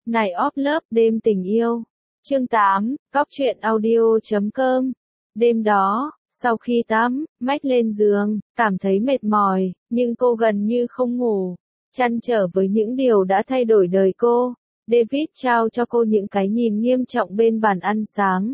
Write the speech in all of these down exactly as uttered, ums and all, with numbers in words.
Night of Love, đêm tình yêu. Chương tám, Cóc truyện audio chấm com. Đêm đó, sau khi tắm, Mách lên giường, cảm thấy mệt mỏi, nhưng cô gần như không ngủ. Trăn trở với những điều đã thay đổi đời cô, David trao cho cô những cái nhìn nghiêm trọng bên bàn ăn sáng.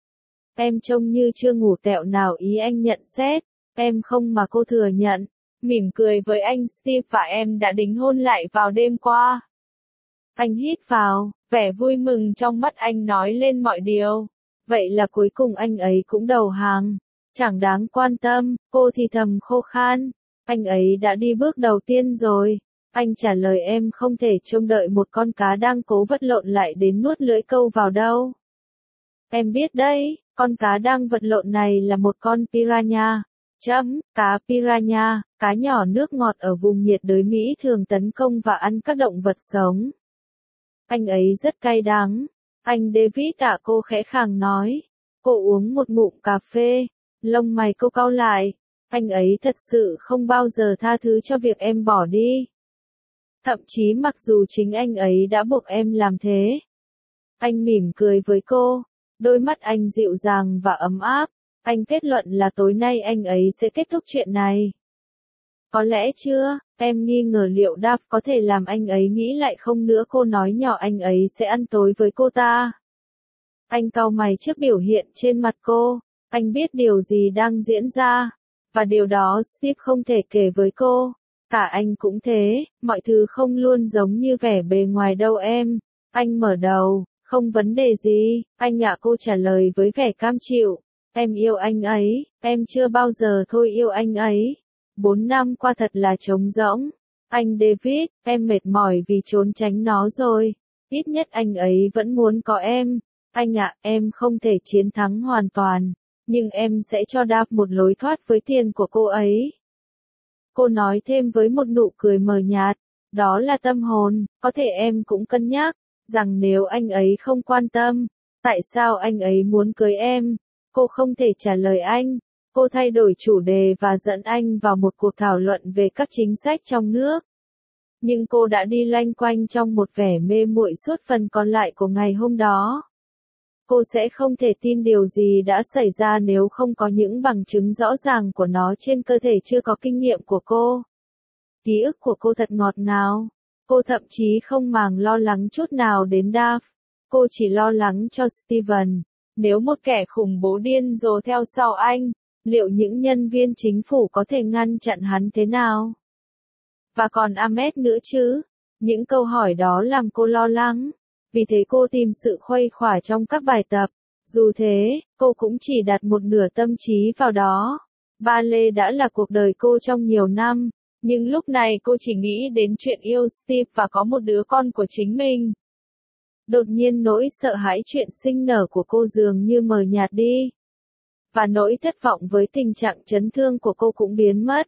Em trông như chưa ngủ tẹo nào, ý anh nhận xét. Em không mà cô thừa nhận. Mỉm cười với anh Steve và em đã đính hôn lại vào đêm qua. Anh hít vào, vẻ vui mừng trong mắt anh nói lên mọi điều. Vậy là cuối cùng anh ấy cũng đầu hàng. Chẳng đáng quan tâm, cô thì thầm khô khan. Anh ấy đã đi bước đầu tiên rồi. Anh trả lời em không thể trông đợi một con cá đang cố vật lộn lại đến nuốt lưỡi câu vào đâu. Em biết đấy, con cá đang vật lộn này là một con piranha. Chấm, cá piranha, cá nhỏ nước ngọt ở vùng nhiệt đới Mỹ thường tấn công và ăn các động vật sống. Anh ấy rất cay đắng. Anh David ạ, cô khẽ khàng nói. Cô uống một ngụm cà phê. Lông mày cô cau lại. Anh ấy thật sự không bao giờ tha thứ cho việc em bỏ đi. Thậm chí mặc dù chính anh ấy đã buộc em làm thế. Anh mỉm cười với cô. Đôi mắt anh dịu dàng và ấm áp. Anh kết luận là tối nay anh ấy sẽ kết thúc chuyện này. Có lẽ chưa, em nghi ngờ liệu Dave có thể làm anh ấy nghĩ lại không nữa. Cô nói nhỏ anh ấy sẽ ăn tối với cô ta. Anh cau mày trước biểu hiện trên mặt cô. Anh biết điều gì đang diễn ra. Và điều đó Steve không thể kể với cô. Cả anh cũng thế, mọi thứ không luôn giống như vẻ bề ngoài đâu em. Anh mở đầu, không vấn đề gì, anh ạ, cô trả lời với vẻ cam chịu. Em yêu anh ấy, em chưa bao giờ thôi yêu anh ấy. Bốn năm qua thật là trống rỗng. Anh David, em mệt mỏi vì trốn tránh nó rồi. Ít nhất anh ấy vẫn muốn có em. Anh ạ, em không thể chiến thắng hoàn toàn. Nhưng em sẽ cho Dave một lối thoát với tiền của cô ấy. Cô nói thêm với một nụ cười mờ nhạt. Đó là tâm hồn, có thể em cũng cân nhắc. Rằng nếu anh ấy không quan tâm, tại sao anh ấy muốn cưới em? Cô không thể trả lời anh. Cô thay đổi chủ đề và dẫn anh vào một cuộc thảo luận về các chính sách trong nước. Nhưng cô đã đi loanh quanh trong một vẻ mê muội suốt phần còn lại của ngày hôm đó. Cô sẽ không thể tin điều gì đã xảy ra nếu không có những bằng chứng rõ ràng của nó trên cơ thể chưa có kinh nghiệm của cô. Ký ức của cô thật ngọt ngào. Cô thậm chí không màng lo lắng chút nào đến Dave. Cô chỉ lo lắng cho Steven. Nếu một kẻ khủng bố điên rồ theo sau anh, liệu những nhân viên chính phủ có thể ngăn chặn hắn thế nào? Và còn Ahmed nữa chứ? Những câu hỏi đó làm cô lo lắng. Vì thế cô tìm sự khuây khỏa trong các bài tập. Dù thế, cô cũng chỉ đặt một nửa tâm trí vào đó. Ballet đã là cuộc đời cô trong nhiều năm. Nhưng lúc này cô chỉ nghĩ đến chuyện yêu Steve và có một đứa con của chính mình. Đột nhiên nỗi sợ hãi chuyện sinh nở của cô dường như mờ nhạt đi. Và nỗi thất vọng với tình trạng chấn thương của cô cũng biến mất.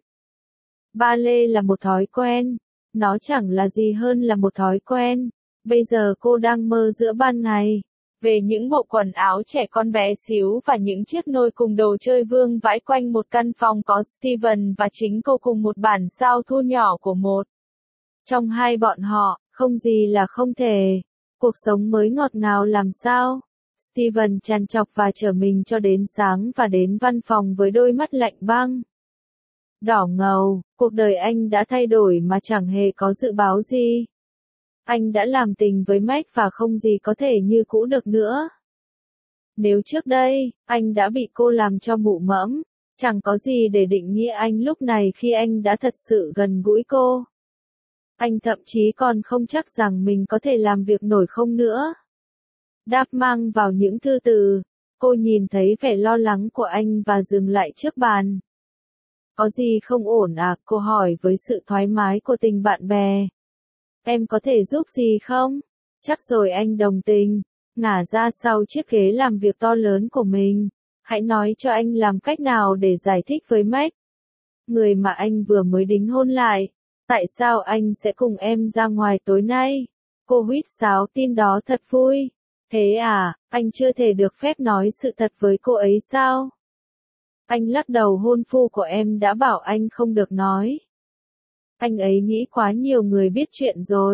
Ballet là một thói quen. Nó chẳng là gì hơn là một thói quen. Bây giờ cô đang mơ giữa ban ngày. Về những bộ quần áo trẻ con bé xíu và những chiếc nôi cùng đồ chơi vương vãi quanh một căn phòng có Steven và chính cô cùng một bản sao thu nhỏ của một. Trong hai bọn họ, không gì là không thể. Cuộc sống mới ngọt ngào làm sao? Steven trằn trọc và chở mình cho đến sáng và đến văn phòng với đôi mắt lạnh băng. Đỏ ngầu, cuộc đời anh đã thay đổi mà chẳng hề có dự báo gì. Anh đã làm tình với Mách và không gì có thể như cũ được nữa. Nếu trước đây, anh đã bị cô làm cho mụ mẫm, chẳng có gì để định nghĩa anh lúc này khi anh đã thật sự gần gũi cô. Anh thậm chí còn không chắc rằng mình có thể làm việc nổi không nữa. Đáp mang vào những thư từ, cô nhìn thấy vẻ lo lắng của anh và dừng lại trước bàn. Có gì không ổn à? Cô hỏi với sự thoải mái của tình bạn bè. Em có thể giúp gì không? Chắc rồi, anh đồng tình. Ngả ra sau chiếc ghế làm việc to lớn của mình. Hãy nói cho anh làm cách nào để giải thích với Mách. Người mà anh vừa mới đính hôn lại. Tại sao anh sẽ cùng em ra ngoài tối nay? Cô huýt sáo, tin đó thật vui. Thế à, anh chưa thể được phép nói sự thật với cô ấy sao? Anh lắc đầu, hôn phu của em đã bảo anh không được nói. Anh ấy nghĩ quá nhiều người biết chuyện rồi.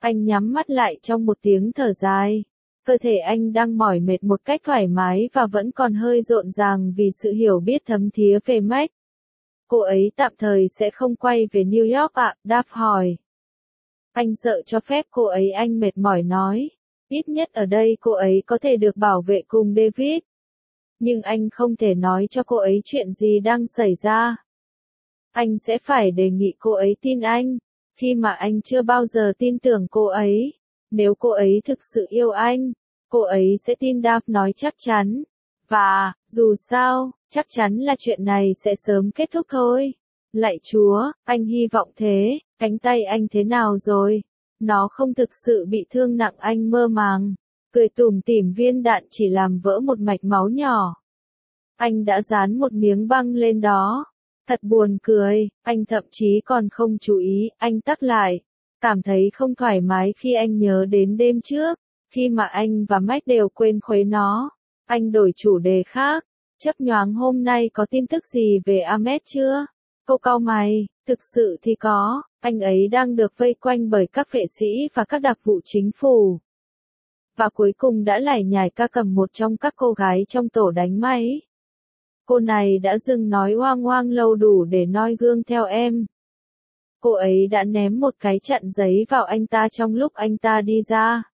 Anh nhắm mắt lại trong một tiếng thở dài. Cơ thể anh đang mỏi mệt một cách thoải mái và vẫn còn hơi rộn ràng vì sự hiểu biết thấm thía về Mac. Cô ấy tạm thời sẽ không quay về New York ạ, à? Đáp hỏi. Anh sợ cho phép cô ấy, anh mệt mỏi nói. Ít nhất ở đây cô ấy có thể được bảo vệ cùng David. Nhưng anh không thể nói cho cô ấy chuyện gì đang xảy ra. Anh sẽ phải đề nghị cô ấy tin anh, khi mà anh chưa bao giờ tin tưởng cô ấy. Nếu cô ấy thực sự yêu anh, cô ấy sẽ tin, Dave nói chắc chắn. Và, dù sao, chắc chắn là chuyện này sẽ sớm kết thúc thôi. Lạy Chúa, anh hy vọng thế. Cánh tay anh thế nào rồi? Nó không thực sự bị thương nặng, anh mơ màng. Cười tủm tỉm, viên đạn chỉ làm vỡ một mạch máu nhỏ. Anh đã dán một miếng băng lên đó. Thật buồn cười, anh thậm chí còn không chú ý, anh tắc lại. Cảm thấy không thoải mái khi anh nhớ đến đêm trước, khi mà anh và Mac đều quên khuấy nó. Anh đổi chủ đề khác. Chấp nhoáng hôm nay có tin tức gì về Ahmed chưa? Cô cau mày, thực sự thì có, anh ấy đang được vây quanh bởi các vệ sĩ và các đặc vụ chính phủ. Và cuối cùng đã lải nhải ca cầm một trong các cô gái trong tổ đánh máy. Cô này đã dừng nói oang oang lâu đủ để noi gương theo em. Cô ấy đã ném một cái chặn giấy vào anh ta trong lúc anh ta đi ra.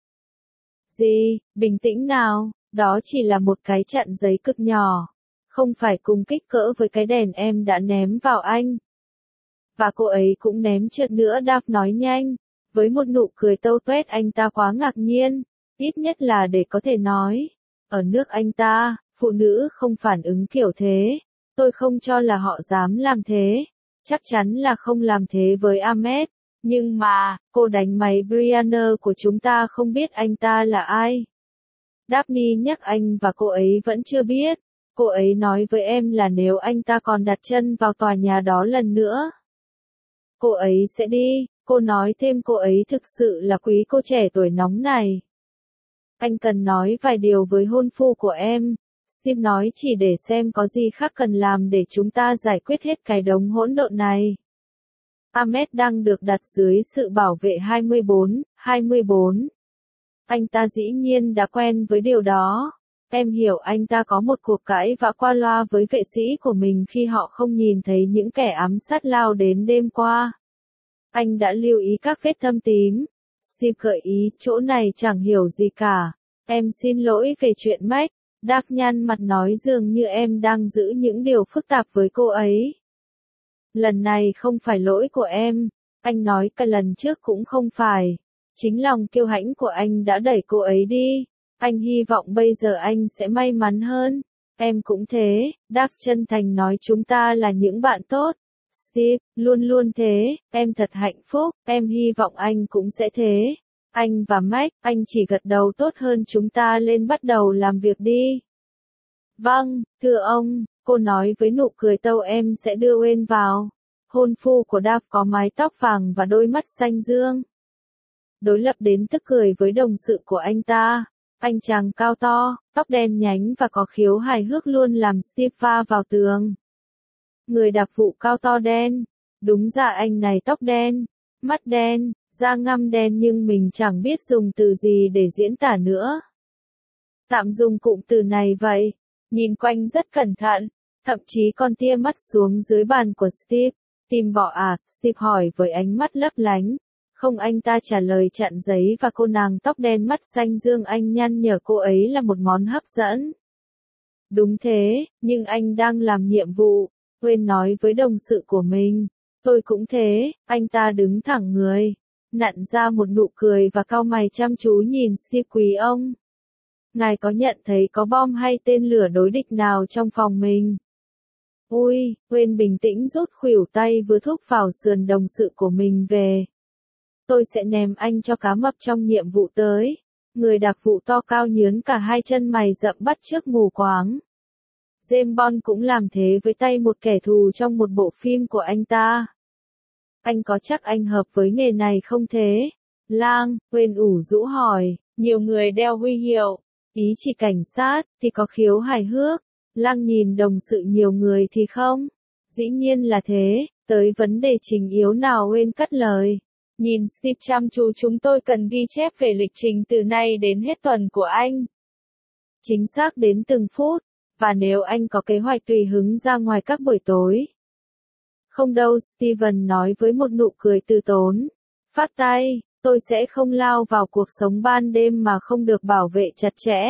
Gì, bình tĩnh nào, đó chỉ là một cái chặn giấy cực nhỏ. Không phải cùng kích cỡ với cái đèn em đã ném vào anh. Và cô ấy cũng ném trượt nữa, Dave nói nhanh. Với một nụ cười tâu tuét, anh ta quá ngạc nhiên. Ít nhất là để có thể nói. Ở nước anh ta, phụ nữ không phản ứng kiểu thế. Tôi không cho là họ dám làm thế. Chắc chắn là không làm thế với Ahmed. Nhưng mà, cô đánh máy Brianna của chúng ta không biết anh ta là ai. Daphne nhắc anh và cô ấy vẫn chưa biết. Cô ấy nói với em là nếu anh ta còn đặt chân vào tòa nhà đó lần nữa, cô ấy sẽ đi. Cô nói thêm cô ấy thực sự là quý cô trẻ tuổi nóng này. Anh cần nói vài điều với hôn phu của em. Steve nói chỉ để xem có gì khác cần làm để chúng ta giải quyết hết cái đống hỗn độn này. Ahmed đang được đặt dưới sự bảo vệ hai mươi bốn, hai mươi bốn. Anh ta dĩ nhiên đã quen với điều đó. Em hiểu anh ta có một cuộc cãi vã qua loa với vệ sĩ của mình khi họ không nhìn thấy những kẻ ám sát lao đến đêm qua. Anh đã lưu ý các vết thâm tím. Steve gợi ý, chỗ này chẳng hiểu gì cả. Em xin lỗi về chuyện Mac. Dave nhăn mặt nói dường như em đang giữ những điều phức tạp với cô ấy. Lần này không phải lỗi của em. Anh nói cả lần trước cũng không phải. Chính lòng kiêu hãnh của anh đã đẩy cô ấy đi. Anh hy vọng bây giờ anh sẽ may mắn hơn. Em cũng thế, Dave chân thành nói, chúng ta là những bạn tốt. Steve, luôn luôn thế, em thật hạnh phúc, em hy vọng anh cũng sẽ thế. Anh và Mac, anh chỉ gật đầu, tốt hơn, chúng ta lên bắt đầu làm việc đi. Vâng, thưa ông, cô nói với nụ cười tâu, em sẽ đưa Wayne vào. Hôn phu của Dave có mái tóc vàng và đôi mắt xanh dương. Đối lập đến tức cười với đồng sự của anh ta. Anh chàng cao to, tóc đen nhánh và có khiếu hài hước luôn làm Steve va vào tường. Người đặc vụ cao to đen. Đúng ra anh này tóc đen, mắt đen, da ngăm đen, nhưng mình chẳng biết dùng từ gì để diễn tả nữa. Tạm dùng cụm từ này vậy. Nhìn quanh rất cẩn thận, thậm chí còn tia mắt xuống dưới bàn của Steve. Tìm bọ à? Steve hỏi với ánh mắt lấp lánh. Không, anh ta trả lời, chặn giấy và cô nàng tóc đen mắt xanh dương, anh nhăn nhở cô ấy là một món hấp dẫn. Đúng thế, nhưng anh đang làm nhiệm vụ. Wayne nói với đồng sự của mình. Tôi cũng thế. Anh ta đứng thẳng người, nặn ra một nụ cười và cau mày chăm chú nhìn Steve. Quý ông, ngài có nhận thấy có bom hay tên lửa đối địch nào trong phòng mình? Ui, Wayne bình tĩnh rút khuỷu tay vừa thúc vào sườn đồng sự của mình về. Tôi sẽ ném anh cho cá mập trong nhiệm vụ tới. Người đặc vụ to cao nhướng cả hai chân mày rậm bắt chước mù quáng. James Bond cũng làm thế với tay một kẻ thù trong một bộ phim của anh ta. Anh có chắc anh hợp với nghề này không thế? Lang, Wayne ủ rũ hỏi. Nhiều người đeo huy hiệu, ý chỉ cảnh sát, thì có khiếu hài hước. Lang nhìn đồng sự, nhiều người thì không. Dĩ nhiên là thế, tới vấn đề chính yếu nào, Wayne cắt lời. Nhìn Steve chăm chú, chúng tôi cần ghi chép về lịch trình từ nay đến hết tuần của anh. Chính xác đến từng phút, và nếu anh có kế hoạch tùy hứng ra ngoài các buổi tối. Không đâu, Steven nói với một nụ cười từ tốn. Phát tay, tôi sẽ không lao vào cuộc sống ban đêm mà không được bảo vệ chặt chẽ.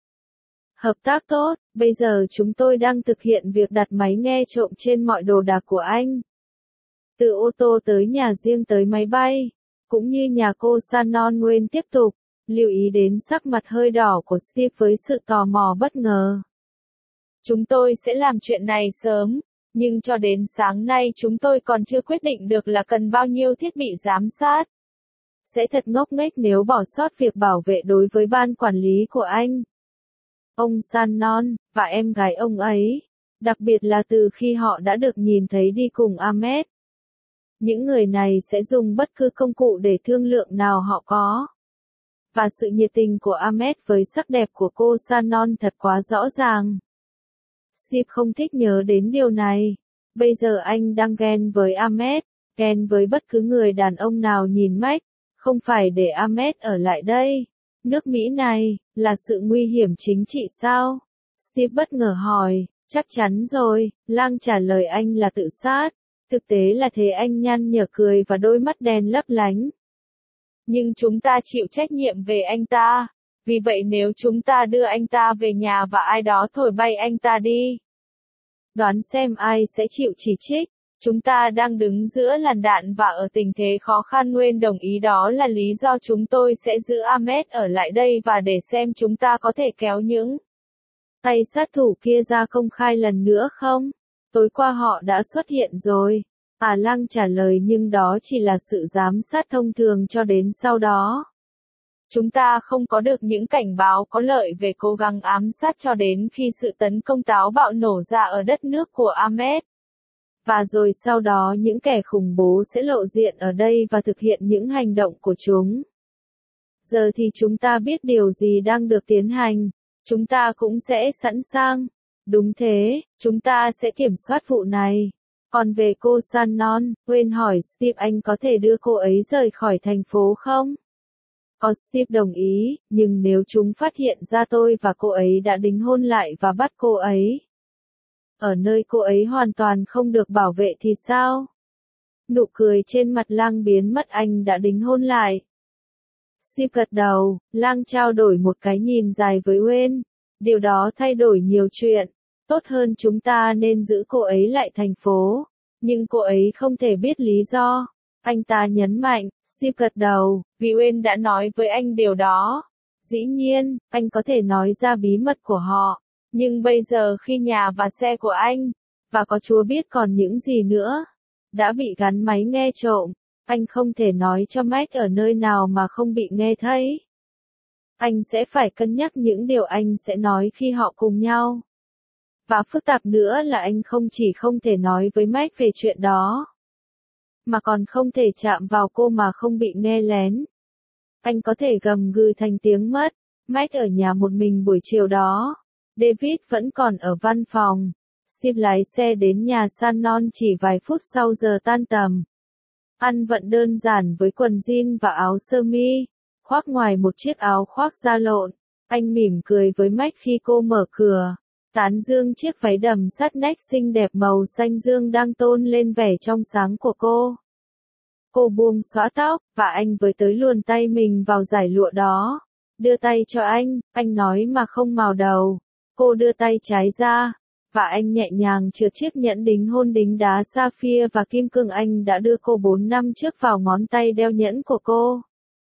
Hợp tác tốt, bây giờ chúng tôi đang thực hiện việc đặt máy nghe trộm trên mọi đồ đạc của anh. Từ ô tô tới nhà riêng tới máy bay, cũng như nhà cô Shannon Wayne tiếp tục, lưu ý đến sắc mặt hơi đỏ của Steve với sự tò mò bất ngờ. Chúng tôi sẽ làm chuyện này sớm, nhưng cho đến sáng nay chúng tôi còn chưa quyết định được là cần bao nhiêu thiết bị giám sát. Sẽ thật ngốc nghếch nếu bỏ sót việc bảo vệ đối với ban quản lý của anh. Ông Shannon, và em gái ông ấy, đặc biệt là từ khi họ đã được nhìn thấy đi cùng Ahmed. Những người này sẽ dùng bất cứ công cụ để thương lượng nào họ có. Và sự nhiệt tình của Ahmed với sắc đẹp của cô Shannon thật quá rõ ràng. Steve không thích nhớ đến điều này. Bây giờ anh đang ghen với Ahmed, ghen với bất cứ người đàn ông nào nhìn Mac, không phải để Ahmed ở lại đây. Nước Mỹ này, là sự nguy hiểm chính trị sao? Steve bất ngờ hỏi, chắc chắn rồi, Lang trả lời anh là tự sát. Thực tế là thế, anh nhăn nhở cười và đôi mắt đen lấp lánh. Nhưng chúng ta chịu trách nhiệm về anh ta. Vì vậy nếu chúng ta đưa anh ta về nhà và ai đó thổi bay anh ta đi. Đoán xem ai sẽ chịu chỉ trích. Chúng ta đang đứng giữa làn đạn và ở tình thế khó khăn. Nguyên đồng ý, đó là lý do chúng tôi sẽ giữ Ahmed ở lại đây và để xem chúng ta có thể kéo những tay sát thủ kia ra công khai lần nữa không? Tối qua họ đã xuất hiện rồi. À, Lang trả lời, nhưng đó chỉ là sự giám sát thông thường cho đến sau đó. Chúng ta không có được những cảnh báo có lợi về cố gắng ám sát cho đến khi sự tấn công táo bạo nổ ra ở đất nước của Ahmed. Và rồi sau đó những kẻ khủng bố sẽ lộ diện ở đây và thực hiện những hành động của chúng. Giờ thì chúng ta biết điều gì đang được tiến hành. Chúng ta cũng sẽ sẵn sàng. Đúng thế, chúng ta sẽ kiểm soát vụ này. Còn về cô Shannon, Wayne hỏi Steve, anh có thể đưa cô ấy rời khỏi thành phố không? Có, Steve đồng ý, nhưng nếu chúng phát hiện ra tôi và cô ấy đã đính hôn lại và bắt cô ấy ở nơi cô ấy hoàn toàn không được bảo vệ thì sao? Nụ cười trên mặt Lang biến mất, anh đã đính hôn lại. Steve gật đầu, Lang trao đổi một cái nhìn dài với Wayne. Điều đó thay đổi nhiều chuyện. Tốt hơn chúng ta nên giữ cô ấy lại thành phố. Nhưng cô ấy không thể biết lý do. Anh ta nhấn mạnh, Steve gật đầu, vì Wayne đã nói với anh điều đó. Dĩ nhiên, anh có thể nói ra bí mật của họ. Nhưng bây giờ khi nhà và xe của anh, và có Chúa biết còn những gì nữa, đã bị gắn máy nghe trộm, anh không thể nói cho Mike ở nơi nào mà không bị nghe thấy. Anh sẽ phải cân nhắc những điều anh sẽ nói khi họ cùng nhau. Và phức tạp nữa là anh không chỉ không thể nói với Mike về chuyện đó, mà còn không thể chạm vào cô mà không bị nghe lén. Anh có thể gầm gừ thành tiếng mất. Mike ở nhà một mình buổi chiều đó. David vẫn còn ở văn phòng. Steve lái xe đến nhà Shannon chỉ vài phút sau giờ tan tầm. Ăn vận đơn giản với quần jean và áo sơ mi, khoác ngoài một chiếc áo khoác da lộn. Anh mỉm cười với Mike khi cô mở cửa, tán dương chiếc váy đầm sát nách xinh đẹp màu xanh dương đang tôn lên vẻ trong sáng của cô. Cô buông xõa tóc, và anh với tới luồn tay mình vào dải lụa đó. Đưa tay cho anh, anh nói mà không mào đầu. Cô đưa tay trái ra, và anh nhẹ nhàng trượt chiếc nhẫn đính hôn đính đá sapphire và kim cương anh đã đưa cô bốn năm trước vào ngón tay đeo nhẫn của cô.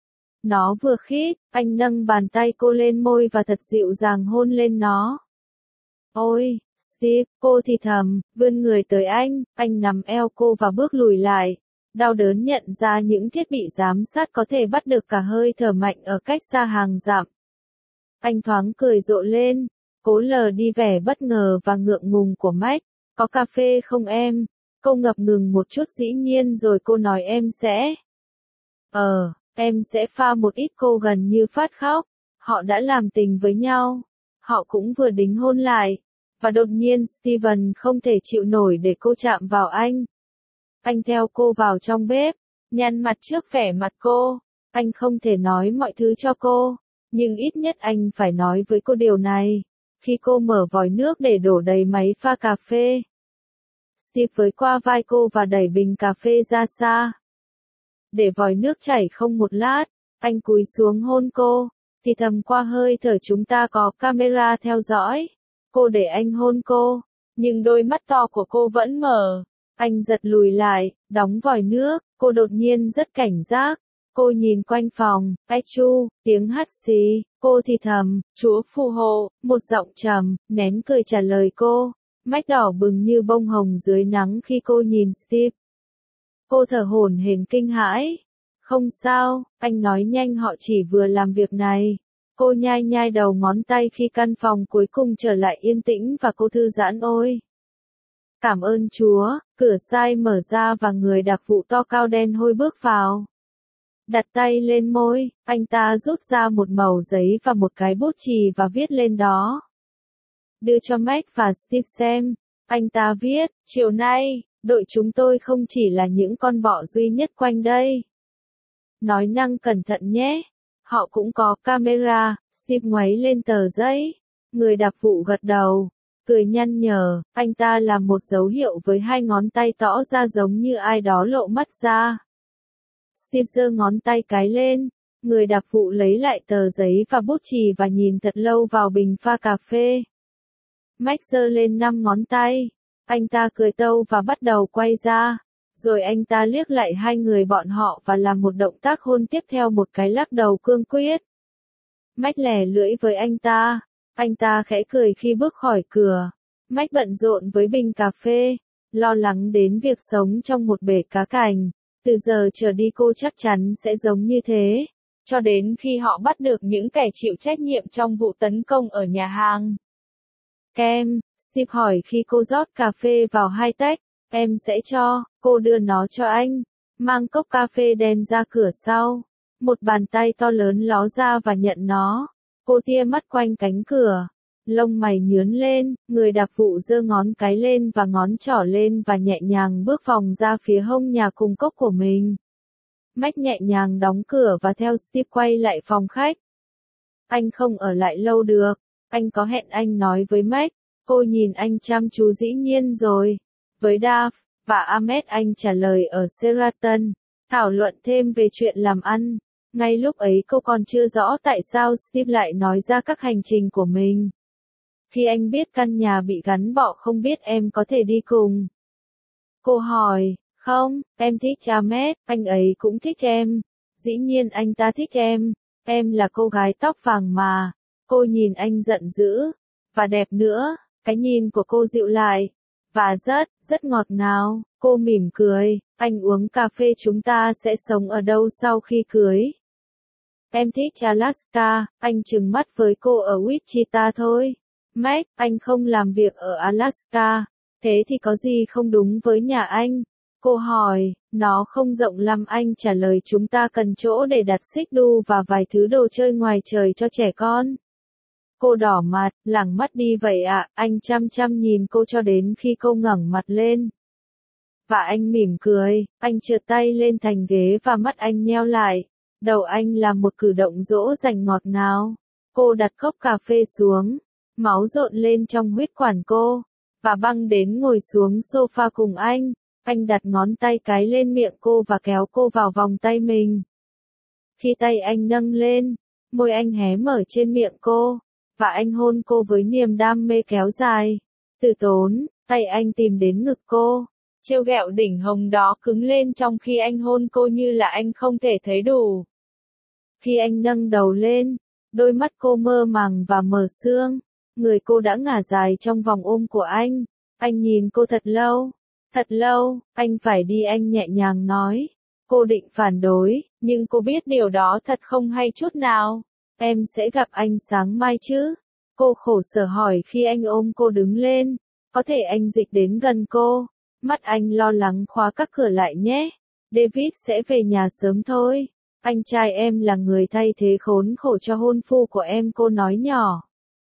Nó vừa khít, anh nâng bàn tay cô lên môi và thật dịu dàng hôn lên nó. Ôi, Steve, cô thì thầm, vươn người tới anh, anh nắm eo cô và bước lùi lại. Đau đớn nhận ra những thiết bị giám sát có thể bắt được cả hơi thở mạnh ở cách xa hàng dặm. Anh thoáng cười rộ lên, cố lờ đi vẻ bất ngờ và ngượng ngùng của Mike. Có cà phê không em? Cô ngập ngừng một chút, dĩ nhiên rồi, cô nói em sẽ. Ờ, em sẽ pha một ít. Cô gần như phát khóc. Họ đã làm tình với nhau. Họ cũng vừa đính hôn lại. Và đột nhiên Steven không thể chịu nổi để cô chạm vào anh. Anh theo cô vào trong bếp, nhăn mặt trước vẻ mặt cô. Anh không thể nói mọi thứ cho cô, nhưng ít nhất anh phải nói với cô điều này. Khi cô mở vòi nước để đổ đầy máy pha cà phê, Steve với qua vai cô và đẩy bình cà phê ra xa. Để vòi nước chảy không một lát, anh cúi xuống hôn cô, thì thầm qua hơi thở chúng ta có camera theo dõi. Cô để anh hôn cô, nhưng đôi mắt to của cô vẫn mở. Anh giật lùi lại, đóng vòi nước, cô đột nhiên rất cảnh giác. Cô nhìn quanh phòng, ách chu, tiếng hắt xì, cô thì thầm, Chúa phù hộ, một giọng trầm, nén cười trả lời cô. Mắt đỏ bừng như bông hồng dưới nắng khi cô nhìn Steve. Cô thở hổn hển kinh hãi. Không sao, anh nói nhanh, họ chỉ vừa làm việc này. Cô nhai nhai đầu ngón tay khi căn phòng cuối cùng trở lại yên tĩnh và cô thư giãn. Ôi! Cảm ơn Chúa, cửa sai mở ra và người đặc vụ to cao đen hôi bước vào. Đặt tay lên môi, anh ta rút ra một mẩu giấy và một cái bút chì và viết lên đó. Đưa cho Mac và Steve xem. Anh ta viết, chiều nay, đội chúng tôi không chỉ là những con bọ duy nhất quanh đây. Nói năng cẩn thận nhé. Họ cũng có camera. Steve ngoáy lên tờ giấy. Người đặc vụ gật đầu, cười nhăn nhở. Anh ta làm một dấu hiệu với hai ngón tay tỏ ra giống như ai đó lộ mắt ra. Steve giơ ngón tay cái lên. Người đặc vụ lấy lại tờ giấy và bút chì và nhìn thật lâu vào bình pha cà phê. Mac giơ lên năm ngón tay. Anh ta cười tâu và bắt đầu quay ra. Rồi anh ta liếc lại hai người bọn họ và làm một động tác hôn tiếp theo một cái lắc đầu cương quyết. Mac lẻ lưỡi với anh ta. Anh ta khẽ cười khi bước khỏi cửa. Mac bận rộn với bình cà phê, lo lắng đến việc sống trong một bể cá cảnh. Từ giờ trở đi cô chắc chắn sẽ giống như thế, cho đến khi họ bắt được những kẻ chịu trách nhiệm trong vụ tấn công ở nhà hàng. Kem, Steve hỏi khi cô rót cà phê vào hai tách. Em sẽ cho, cô đưa nó cho anh. Mang cốc cà phê đen ra cửa sau. Một bàn tay to lớn ló ra và nhận nó. Cô tia mắt quanh cánh cửa. Lông mày nhướn lên, người đặc vụ giơ ngón cái lên và ngón trỏ lên và nhẹ nhàng bước vòng ra phía hông nhà cùng cốc của mình. Mac nhẹ nhàng đóng cửa và theo Steve quay lại phòng khách. Anh không ở lại lâu được. Anh có hẹn, anh nói với Mac. Cô nhìn anh chăm chú. Dĩ nhiên rồi. Với Dave và Ahmed, anh trả lời ở Sheraton, thảo luận thêm về chuyện làm ăn. Ngay lúc ấy cô còn chưa rõ tại sao Steve lại nói ra các hành trình của mình. Khi anh biết căn nhà bị gắn bọ, không biết em có thể đi cùng. Cô hỏi, không, em thích Ahmed, anh ấy cũng thích em. Dĩ nhiên anh ta thích em, em là cô gái tóc vàng mà. Cô nhìn anh giận dữ, và đẹp nữa, cái nhìn của cô dịu lại. Và rất, rất ngọt ngào. Cô mỉm cười. Anh uống cà phê. Chúng ta sẽ sống ở đâu sau khi cưới? Em thích Alaska. Anh trừng mắt với cô. Ở Wichita thôi. Mac, anh không làm việc ở Alaska. Thế thì có gì không đúng với nhà anh? Cô hỏi. Nó không rộng lắm, anh trả lời. Chúng ta cần chỗ để đặt xích đu và vài thứ đồ chơi ngoài trời cho trẻ con. Cô đỏ mặt, lẳng mắt đi. Vậy ạ, à, anh chăm chăm nhìn cô cho đến khi cô ngẩng mặt lên. Và anh mỉm cười, anh trượt tay lên thành ghế và mắt anh nheo lại. Đầu anh làm một cử động dỗ dành ngọt ngào. Cô đặt cốc cà phê xuống, máu rộn lên trong huyết quản cô, và băng đến ngồi xuống sofa cùng anh. Anh đặt ngón tay cái lên miệng cô và kéo cô vào vòng tay mình. Khi tay anh nâng lên, môi anh hé mở trên miệng cô. Và anh hôn cô với niềm đam mê kéo dài. Từ tốn, tay anh tìm đến ngực cô. Trêu ghẹo đỉnh hồng đó cứng lên trong khi anh hôn cô như là anh không thể thấy đủ. Khi anh nâng đầu lên, đôi mắt cô mơ màng và mờ sương. Người cô đã ngả dài trong vòng ôm của anh. Anh nhìn cô thật lâu. Thật lâu, anh phải đi, anh nhẹ nhàng nói. Cô định phản đối, nhưng cô biết điều đó thật không hay chút nào. Em sẽ gặp anh sáng mai chứ? Cô khổ sở hỏi khi anh ôm cô đứng lên. Có thể anh dịch đến gần cô. Mắt anh lo lắng. Khóa các cửa lại nhé. David sẽ về nhà sớm thôi. Anh trai em là người thay thế khốn khổ cho hôn phu của em, cô nói nhỏ.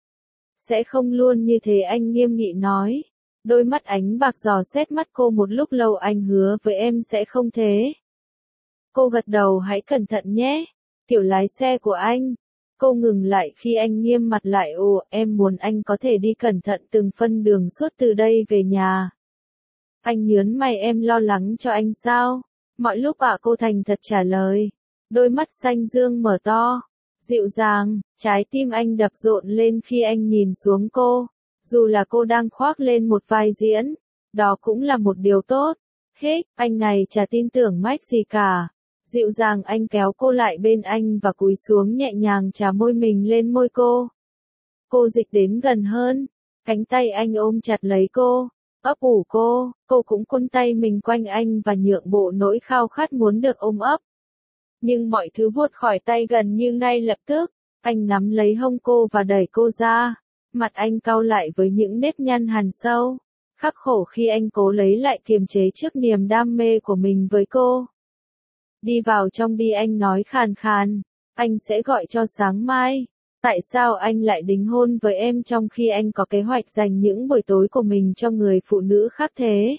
Sẽ không luôn như thế, anh nghiêm nghị nói. Đôi mắt ánh bạc dò xét mắt cô một lúc lâu. Anh hứa với em sẽ không thế. Cô gật đầu, hãy cẩn thận nhé. Kiểu lái xe của anh. Cô ngừng lại khi anh nghiêm mặt lại. Ồ, em muốn anh có thể đi cẩn thận từng phân đường suốt từ đây về nhà. Anh nhớn mày, em lo lắng cho anh sao? Mọi lúc ạ, cô thành thật trả lời. Đôi mắt xanh dương mở to. Dịu dàng, trái tim anh đập rộn lên khi anh nhìn xuống cô. Dù là cô đang khoác lên một vai diễn, đó cũng là một điều tốt. Hết, anh này chả tin tưởng Mike gì cả. Dịu dàng anh kéo cô lại bên anh và cúi xuống nhẹ nhàng chà môi mình lên môi cô. Cô dịch đến gần hơn, cánh tay anh ôm chặt lấy cô, ấp ủ cô, cô cũng cuốn tay mình quanh anh và nhượng bộ nỗi khao khát muốn được ôm ấp. Nhưng mọi thứ vụt khỏi tay gần như ngay lập tức, anh nắm lấy hông cô và đẩy cô ra. Mặt anh cau lại với những nếp nhăn hằn sâu, khắc khổ khi anh cố lấy lại kiềm chế trước niềm đam mê của mình với cô. Đi vào trong đi, anh nói khàn khàn, anh sẽ gọi cho sáng mai. Tại sao anh lại đính hôn với em trong khi anh có kế hoạch dành những buổi tối của mình cho người phụ nữ khác thế?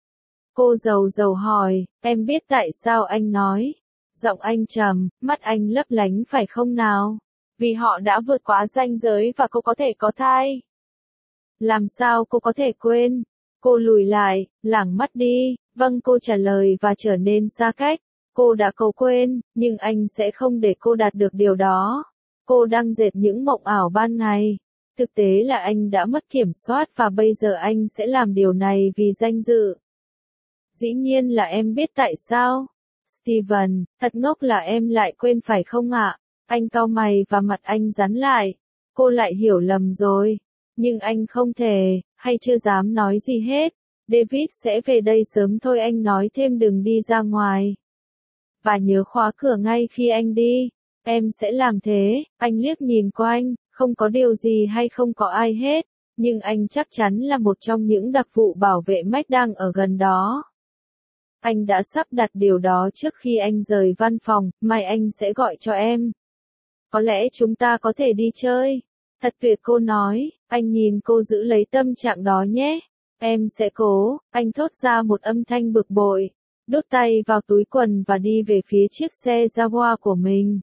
Cô rầu rầu hỏi, em biết tại sao anh nói. Giọng anh trầm, mắt anh lấp lánh phải không nào? Vì họ đã vượt quá ranh giới và cô có thể có thai. Làm sao cô có thể quên? Cô lùi lại, lảng mắt đi, vâng cô trả lời và trở nên xa cách. Cô đã cố quên, nhưng anh sẽ không để cô đạt được điều đó. Cô đang dệt những mộng ảo ban ngày. Thực tế là anh đã mất kiểm soát và bây giờ anh sẽ làm điều này vì danh dự. Dĩ nhiên là em biết tại sao. Steven, thật ngốc là em lại quên phải không ạ? Anh cau mày và mặt anh rắn lại. Cô lại hiểu lầm rồi. Nhưng anh không thể, hay chưa dám nói gì hết. David sẽ về đây sớm thôi, anh nói thêm, đừng đi ra ngoài. Và nhớ khóa cửa ngay khi anh đi. Em sẽ làm thế. Anh liếc nhìn quanh, không có điều gì hay không có ai hết. Nhưng anh chắc chắn là một trong những đặc vụ bảo vệ Mike đang ở gần đó. Anh đã sắp đặt điều đó trước khi anh rời văn phòng, mai anh sẽ gọi cho em. Có lẽ chúng ta có thể đi chơi. Thật tuyệt, cô nói, anh nhìn cô giữ lấy tâm trạng đó nhé. Em sẽ cố, anh thốt ra một âm thanh bực bội, đút tay vào túi quần và đi về phía chiếc xe Jaguar của mình.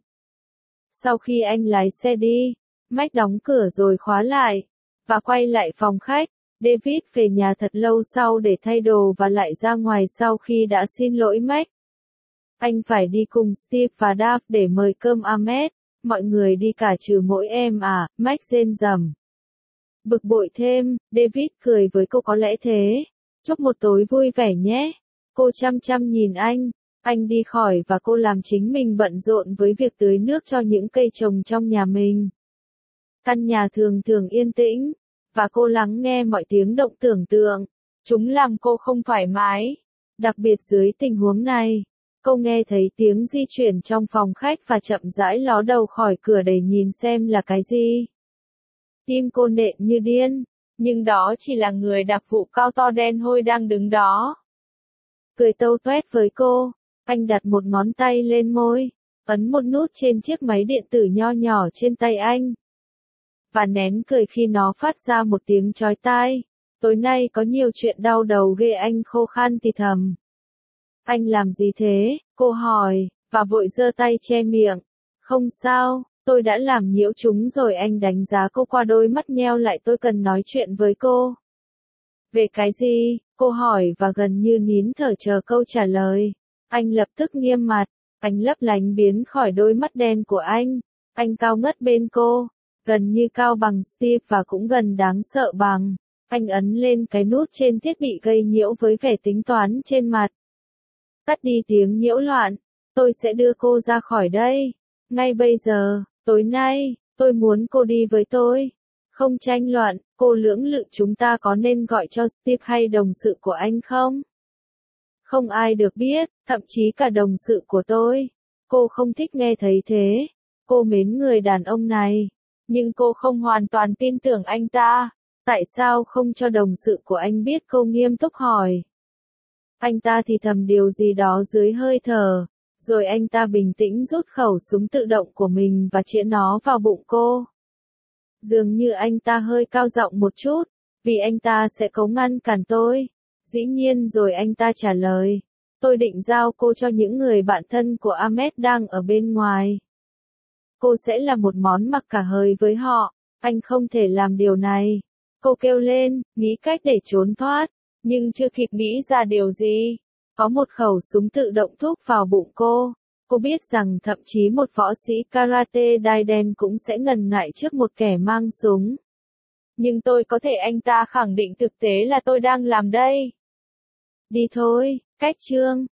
Sau khi anh lái xe đi, Mike đóng cửa rồi khóa lại, và quay lại phòng khách. David về nhà thật lâu sau để thay đồ và lại ra ngoài sau khi đã xin lỗi Mike. Anh phải đi cùng Steve và Dave để mời cơm Ahmed. Mọi người đi cả trừ mỗi em à, Mike rên rầm. Bực bội thêm, David cười với cô, có lẽ thế. Chúc một tối vui vẻ nhé. Cô chăm chăm nhìn anh. Anh đi khỏi và cô làm chính mình bận rộn với việc tưới nước cho những cây trồng trong nhà mình. Căn nhà thường thường yên tĩnh, và cô lắng nghe mọi tiếng động tưởng tượng. Chúng làm cô không thoải mái. Đặc biệt dưới tình huống này. Cô nghe thấy tiếng di chuyển trong phòng khách và chậm rãi ló đầu khỏi cửa để nhìn xem là cái gì. Tim cô nện như điên, nhưng đó chỉ là người đặc vụ cao to đen hôi đang đứng đó. Cười tâu toét với cô, anh đặt một ngón tay lên môi, ấn một nút trên chiếc máy điện tử nho nhỏ trên tay anh. Và nén cười khi nó phát ra một tiếng chói tai. Tối nay có nhiều chuyện đau đầu ghê, anh khô khan thì thầm. Anh làm gì thế? Cô hỏi, và vội giơ tay che miệng. Không sao, tôi đã làm nhiễu chúng rồi. Anh đánh giá cô qua đôi mắt nheo lại. Tôi cần nói chuyện với cô. Về cái gì? Cô hỏi và gần như nín thở chờ câu trả lời. Anh lập tức nghiêm mặt, ánh lấp lánh biến khỏi đôi mắt đen của anh. Anh cao ngất bên cô, gần như cao bằng Steve và cũng gần đáng sợ bằng. Anh ấn lên cái nút trên thiết bị gây nhiễu với vẻ tính toán trên mặt. Tắt đi tiếng nhiễu loạn, tôi sẽ đưa cô ra khỏi đây. Ngay bây giờ, tối nay, tôi muốn cô đi với tôi. Không tranh luận, cô lưỡng lự, chúng ta có nên gọi cho Steve hay đồng sự của anh không? Không ai được biết, thậm chí cả đồng sự của tôi. Cô không thích nghe thấy thế. Cô mến người đàn ông này. Nhưng cô không hoàn toàn tin tưởng anh ta. Tại sao không cho đồng sự của anh biết? Cô nghiêm túc hỏi. Anh ta thì thầm điều gì đó dưới hơi thở. Rồi anh ta bình tĩnh rút khẩu súng tự động của mình và chĩa nó vào bụng cô. Dường như anh ta hơi cao giọng một chút, vì anh ta sẽ cố ngăn cản tôi. Dĩ nhiên rồi, anh ta trả lời. Tôi định giao cô cho những người bạn thân của Ahmed đang ở bên ngoài. Cô sẽ là một món mặc cả hơi với họ. Anh không thể làm điều này. Cô kêu lên, nghĩ cách để trốn thoát. Nhưng chưa kịp nghĩ ra điều gì. Có một khẩu súng tự động thúc vào bụng cô. Cô biết rằng thậm chí một võ sĩ karate đai đen cũng sẽ ngần ngại trước một kẻ mang súng. Nhưng tôi có thể anh ta khẳng định thực tế là tôi đang làm đây. Đi thôi, cách chương.